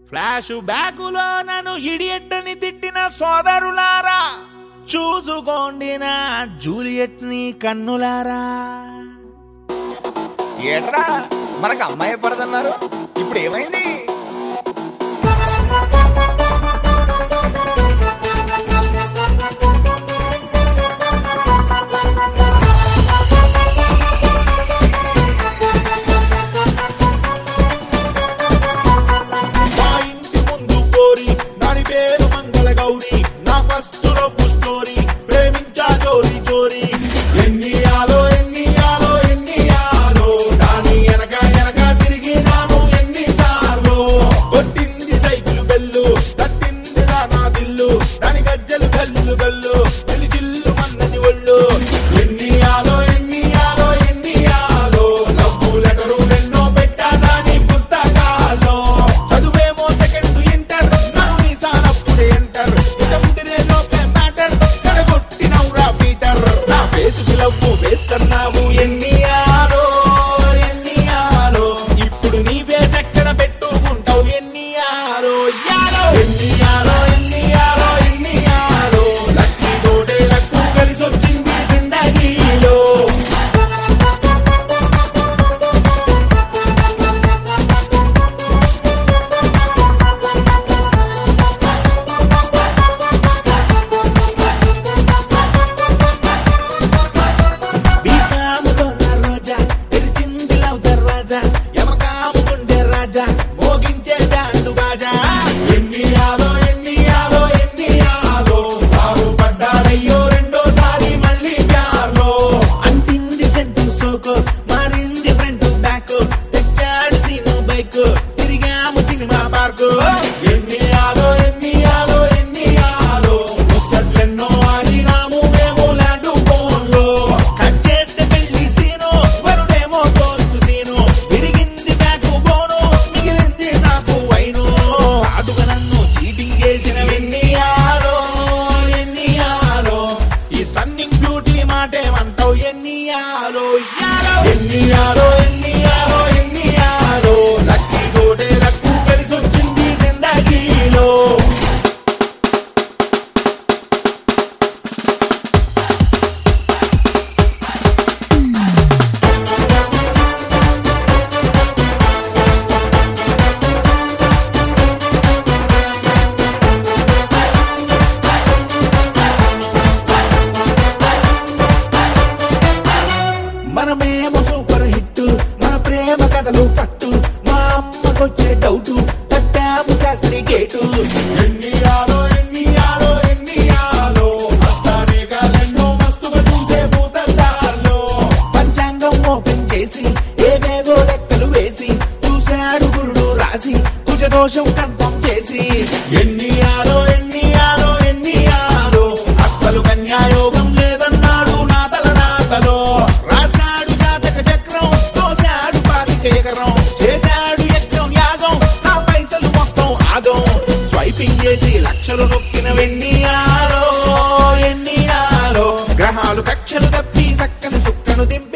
Flash బ్యాకులో నన్ను ఇడియట్ని తిట్టిన సోదరులారా, చూసుకోండి నా జూలియట్ ని కన్నులారా. ఏట్రా మనకు అమ్మాయి పడదన్నారు, ఇప్పుడు ఏమైంది? ఇప్పుడు నీ బేస్ ఎక్కడ పెట్టుకుంటావు ఎన్నియాలో లక్కీ తోటే లక్కు కలిసి వచ్చింది జిందగీలో. మోగించే బ్యాండు బాజా ఎన్నియాలో సారు పడ్డాడయ్యో రెండోసారి మళ్ళీ ప్యార్లో. అంటింది సెంటు సోకు, మారింది ఫ్రంట్ బ్యాక్, తెచ్చాడు సీను బైక్, తిరిగాము సినిమా పార్కు. ఎన్నియాలో ముచ్చట్లెన్నో ఆడినాము మేము ల్యాండ్ ఫోన్లో. కట్ చేస్తే పెళ్లి సీను, వరుడేమో తోస్తు సీను, విరిగింది బ్యాక్ బోను, మిగిలింది నాకు వైను. చాటుగా నన్ను చీటింగ్ చేసిన ఎన్నియాలో ఈ స్టన్నింగ్ బ్యూటీ మాటేమంటావు ఎన్నియాలో లక్కీ తోటే లక్కు కలిసి వచ్చింది జిందగీలో. మనమేమో సూపర్ హిట్, మన ప్రేమ కథలు పట్టు, మా అమ్మకొచ్చే డౌటు, కట్టాము శాస్త్రి గేటు. ఎన్నియాలో మస్తానే కాలెన్నో మస్తుగా చూసే భూతద్దాల్లో. పంచాంగం ఓపెన్ చేసి ఏవేవో లెక్కలు వేసి చూశాడు గురుడు రాసి, కుజదోషం కన్ఫర్మ్ చేసి. ఎన్నియాలో అస్సలు కన్యాయోగం లేదన్నాడు నా తలరాతలో. రాశాడు జాతక చక్రం, తోశాడు 25 ఎకరం, చేశాడు యజ్ఞం యాగం, నా పైసలు మొత్తం ఆగం. స్వైపింగ్ చేసి లక్షలు నొక్కిన ఎన్నియాలో గ్రహాలు కక్షలు తప్పి చక్కని సుక్కను దింపి